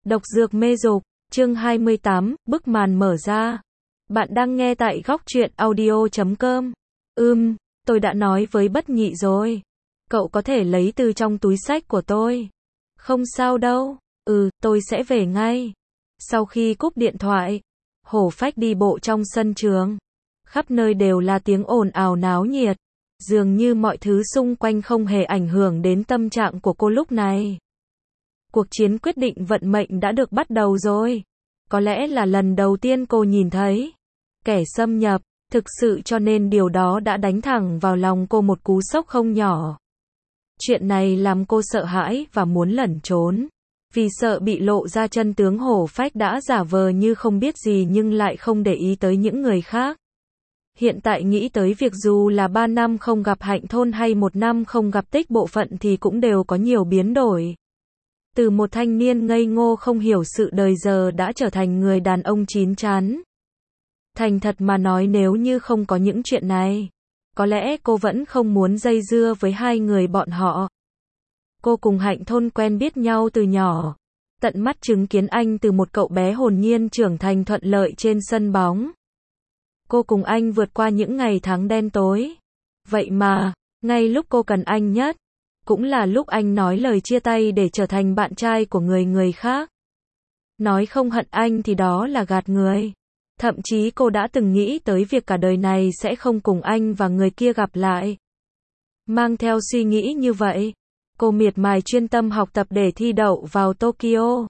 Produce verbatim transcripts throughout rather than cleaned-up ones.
Độc dược mê dục, chương hai mươi tám, bức màn mở ra. Bạn đang nghe tại góc truyện audio chấm com. Ừm, tôi đã nói với Bất Nhị rồi. Cậu có thể lấy từ trong túi xách của tôi. Không sao đâu. Ừ, tôi sẽ về ngay. Sau khi cúp điện thoại, Hổ Phách đi bộ trong sân trường. Khắp nơi đều là tiếng ồn ào náo nhiệt. Dường như mọi thứ xung quanh không hề ảnh hưởng đến tâm trạng của cô lúc này. Cuộc chiến quyết định vận mệnh đã được bắt đầu rồi. Có lẽ là lần đầu tiên cô nhìn thấy kẻ xâm nhập, thực sự cho nên điều đó đã đánh thẳng vào lòng cô một cú sốc không nhỏ. Chuyện này làm cô sợ hãi và muốn lẩn trốn. Vì sợ bị lộ ra chân tướng, Hổ Phách đã giả vờ như không biết gì nhưng lại không để ý tới những người khác. Hiện tại nghĩ tới việc dù là ba năm không gặp Hạnh Thôn hay một năm không gặp Tích Bộ Phận thì cũng đều có nhiều biến đổi. Từ một thanh niên ngây ngô không hiểu sự đời giờ đã trở thành người đàn ông chín chắn. Thành thật mà nói, nếu như không có những chuyện này, có lẽ cô vẫn không muốn dây dưa với hai người bọn họ. Cô cùng Hạnh Thôn quen biết nhau từ nhỏ, tận mắt chứng kiến anh từ một cậu bé hồn nhiên trưởng thành thuận lợi trên sân bóng. Cô cùng anh vượt qua những ngày tháng đen tối. Vậy mà, ngay lúc cô cần anh nhất, cũng là lúc anh nói lời chia tay để trở thành bạn trai của người người khác. Nói không hận anh thì đó là gạt người. Thậm chí cô đã từng nghĩ tới việc cả đời này sẽ không cùng anh và người kia gặp lại. Mang theo suy nghĩ như vậy, cô miệt mài chuyên tâm học tập để thi đậu vào Tokyo.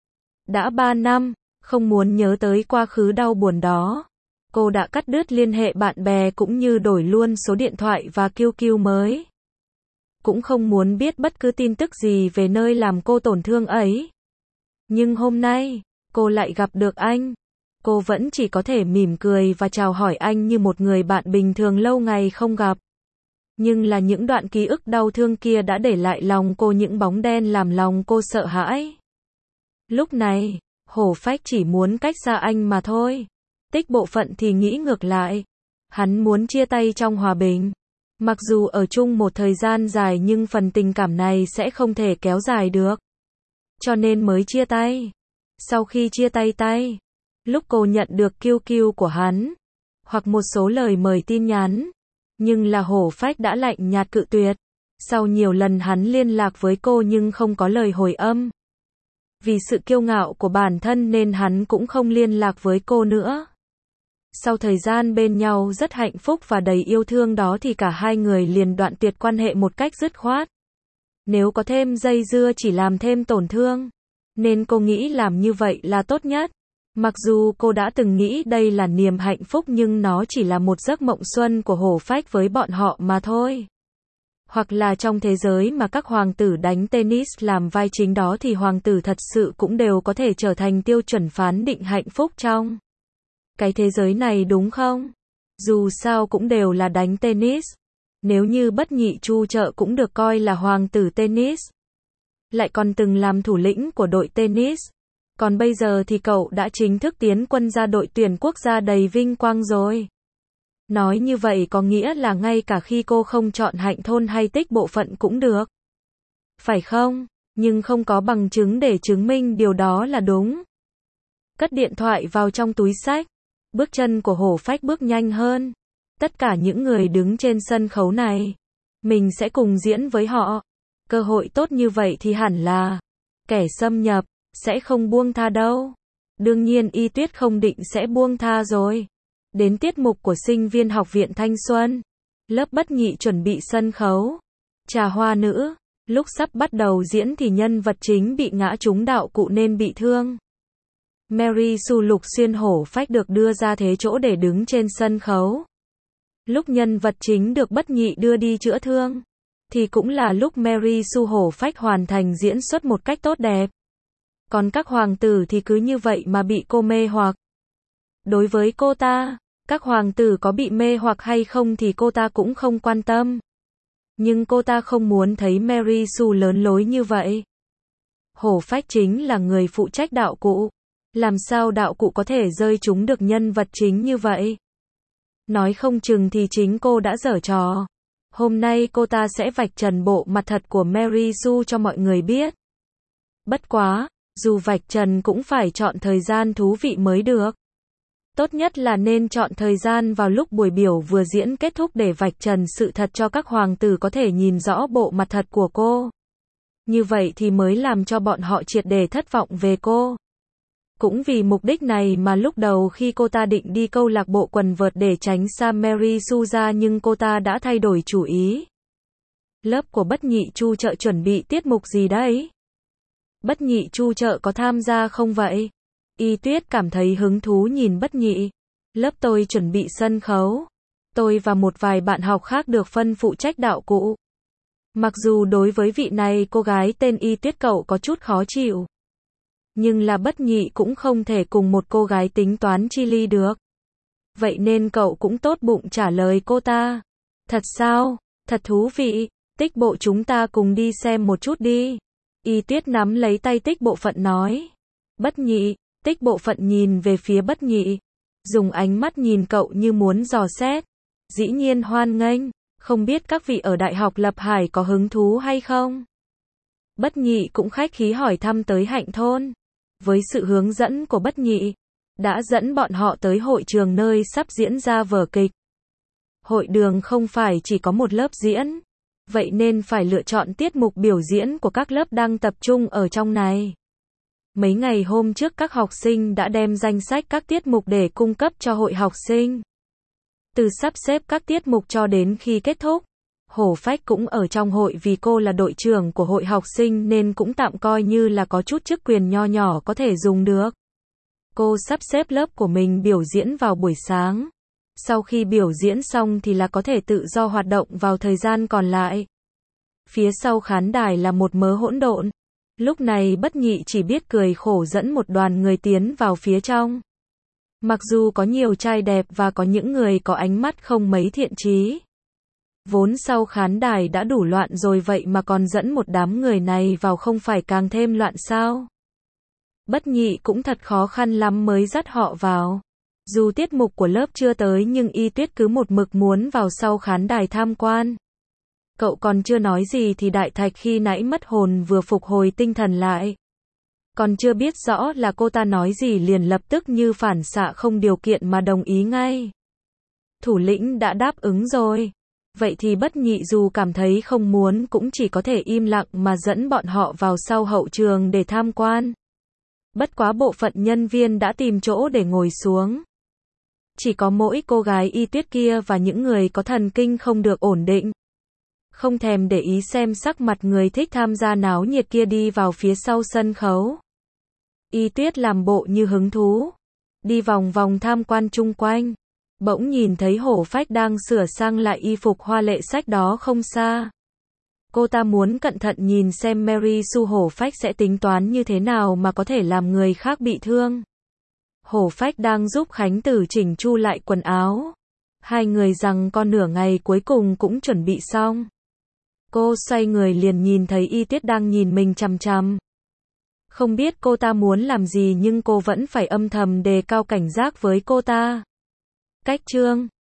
Đã ba năm, không muốn nhớ tới quá khứ đau buồn đó. Cô đã cắt đứt liên hệ bạn bè cũng như đổi luôn số điện thoại và quy quy mới. Cũng không muốn biết bất cứ tin tức gì về nơi làm cô tổn thương ấy. Nhưng hôm nay, cô lại gặp được anh. Cô vẫn chỉ có thể mỉm cười và chào hỏi anh như một người bạn bình thường lâu ngày không gặp. Nhưng là những đoạn ký ức đau thương kia đã để lại lòng cô những bóng đen làm lòng cô sợ hãi. Lúc này, Hổ Phách chỉ muốn cách xa anh mà thôi. Tích Bộ Phận thì nghĩ ngược lại. Hắn muốn chia tay trong hòa bình. Mặc dù ở chung một thời gian dài nhưng phần tình cảm này sẽ không thể kéo dài được. Cho nên mới chia tay. Sau khi chia tay tay, lúc cô nhận được quy quy của hắn, hoặc một số lời mời tin nhắn, nhưng là Hổ Phách đã lạnh nhạt cự tuyệt. Sau nhiều lần hắn liên lạc với cô nhưng không có lời hồi âm. Vì sự kiêu ngạo của bản thân nên hắn cũng không liên lạc với cô nữa. Sau thời gian bên nhau rất hạnh phúc và đầy yêu thương đó thì cả hai người liền đoạn tuyệt quan hệ một cách dứt khoát. Nếu có thêm dây dưa chỉ làm thêm tổn thương, nên cô nghĩ làm như vậy là tốt nhất. Mặc dù cô đã từng nghĩ đây là niềm hạnh phúc nhưng nó chỉ là một giấc mộng xuân của Hổ Phách với bọn họ mà thôi. Hoặc là trong thế giới mà các hoàng tử đánh tennis làm vai chính đó thì hoàng tử thật sự cũng đều có thể trở thành tiêu chuẩn phán định hạnh phúc trong cái thế giới này, đúng không? Dù sao cũng đều là đánh tennis. Nếu như Bất Nhị Chu Trợ cũng được coi là hoàng tử tennis, lại còn từng làm thủ lĩnh của đội tennis. Còn bây giờ thì cậu đã chính thức tiến quân ra đội tuyển quốc gia đầy vinh quang rồi. Nói như vậy có nghĩa là ngay cả khi cô không chọn Hạnh Thôn hay Tích Bộ Phận cũng được. Phải không? Nhưng không có bằng chứng để chứng minh điều đó là đúng. Cất điện thoại vào trong túi xách. Bước chân của Hổ Phách bước nhanh hơn. Tất cả những người đứng trên sân khấu này, mình sẽ cùng diễn với họ. Cơ hội tốt như vậy thì hẳn là kẻ xâm nhập sẽ không buông tha đâu. Đương nhiên Y Tuyết không định sẽ buông tha rồi. Đến tiết mục của sinh viên học viện thanh xuân, lớp Bất Nhị chuẩn bị sân khấu trà hoa nữ. Lúc sắp bắt đầu diễn thì nhân vật chính bị ngã trúng đạo cụ nên bị thương. Mary Sue Lục Xuyên Hổ Phách được đưa ra thế chỗ để đứng trên sân khấu. Lúc nhân vật chính được Bất Nhị đưa đi chữa thương, thì cũng là lúc Mary Sue Hổ Phách hoàn thành diễn xuất một cách tốt đẹp. Còn các hoàng tử thì cứ như vậy mà bị cô mê hoặc. Đối với cô ta, các hoàng tử có bị mê hoặc hay không thì cô ta cũng không quan tâm. Nhưng cô ta không muốn thấy Mary Sue lớn lối như vậy. Hổ Phách chính là người phụ trách đạo cụ. Làm sao đạo cụ có thể rơi trúng được nhân vật chính như vậy? Nói không chừng thì chính cô đã giở trò. Hôm nay cô ta sẽ vạch trần bộ mặt thật của Mary Sue cho mọi người biết. Bất quá, Dù vạch trần cũng phải chọn thời gian thú vị mới được. Tốt nhất là nên chọn thời gian vào lúc buổi biểu vừa diễn kết thúc để vạch trần sự thật cho các hoàng tử có thể nhìn rõ bộ mặt thật của cô. Như vậy thì mới làm cho bọn họ triệt để thất vọng về cô. Cũng vì mục đích này mà lúc đầu khi cô ta định đi câu lạc bộ quần vợt để tránh xa Mary Sue ra nhưng cô ta đã thay đổi chủ ý. Lớp của Bất Nhị Chu Trợ chuẩn bị tiết mục gì đấy? Bất Nhị Chu Trợ có tham gia không vậy? Y Tuyết cảm thấy hứng thú nhìn Bất Nhị. Lớp tôi chuẩn bị sân khấu. Tôi và một vài bạn học khác được phân phụ trách đạo cụ. Mặc dù đối với vị này cô gái tên Y Tuyết cậu có chút khó chịu. Nhưng là Bất Nhị cũng không thể cùng một cô gái tính toán chi ly được. Vậy nên cậu cũng tốt bụng trả lời cô ta. Thật sao? Thật thú vị. Tích Bộ chúng ta cùng đi xem một chút đi. Y Tuyết nắm lấy tay Tích Bộ Phận nói. Bất Nhị, Tích Bộ Phận nhìn về phía Bất Nhị. Dùng ánh mắt nhìn cậu như muốn dò xét. Dĩ nhiên hoan nghênh. Không biết các vị ở Đại học Lập Hải có hứng thú hay không? Bất Nhị cũng khách khí hỏi thăm tới Hạnh Thôn. Với sự hướng dẫn của Bất Nhị, đã dẫn bọn họ tới hội trường nơi sắp diễn ra vở kịch. Hội đường không phải chỉ có một lớp diễn, vậy nên phải lựa chọn tiết mục biểu diễn của các lớp đang tập trung ở trong này. Mấy ngày hôm trước các học sinh đã đem danh sách các tiết mục để cung cấp cho hội học sinh. Từ sắp xếp các tiết mục cho đến khi kết thúc, Hổ Phách cũng ở trong hội vì cô là đội trưởng của hội học sinh nên cũng tạm coi như là có chút chức quyền nho nhỏ có thể dùng được. Cô sắp xếp lớp của mình biểu diễn vào buổi sáng. Sau khi biểu diễn xong thì là có thể tự do hoạt động vào thời gian còn lại. Phía sau khán đài là một mớ hỗn độn. Lúc này Bất Nhị chỉ biết cười khổ dẫn một đoàn người tiến vào phía trong. Mặc dù có nhiều trai đẹp và có những người có ánh mắt không mấy thiện chí. Vốn sau khán đài đã đủ loạn rồi vậy mà còn dẫn một đám người này vào không phải càng thêm loạn sao? Bất Nhị cũng thật khó khăn lắm mới dắt họ vào. Dù tiết mục của lớp chưa tới nhưng Y Tuyết cứ một mực muốn vào sau khán đài tham quan. Cậu còn chưa nói gì thì Đại Thạch khi nãy mất hồn vừa phục hồi tinh thần lại. Còn chưa biết rõ là cô ta nói gì liền lập tức như phản xạ không điều kiện mà đồng ý ngay. Thủ lĩnh đã đáp ứng rồi. Vậy thì Bất Nhị dù cảm thấy không muốn cũng chỉ có thể im lặng mà dẫn bọn họ vào sau hậu trường để tham quan. Bất quá bộ phận nhân viên đã tìm chỗ để ngồi xuống. Chỉ có mỗi cô gái Y Tuyết kia và những người có thần kinh không được ổn định. Không thèm để ý xem sắc mặt người thích tham gia náo nhiệt kia đi vào phía sau sân khấu. Y Tuyết làm bộ như hứng thú. Đi vòng vòng tham quan chung quanh. Bỗng nhìn thấy Hổ Phách đang sửa sang lại y phục hoa lệ sách đó không xa. Cô ta muốn cẩn thận nhìn xem Mary Sue Hổ Phách sẽ tính toán như thế nào mà có thể làm người khác bị thương. Hổ Phách đang giúp Khánh Tử chỉnh chu lại quần áo. Hai người rằng con nửa ngày cuối cùng cũng chuẩn bị xong. Cô xoay người liền nhìn thấy Y Tuyết đang nhìn mình chằm chằm. Không biết cô ta muốn làm gì nhưng cô vẫn phải âm thầm đề cao cảnh giác với cô ta. Cách chương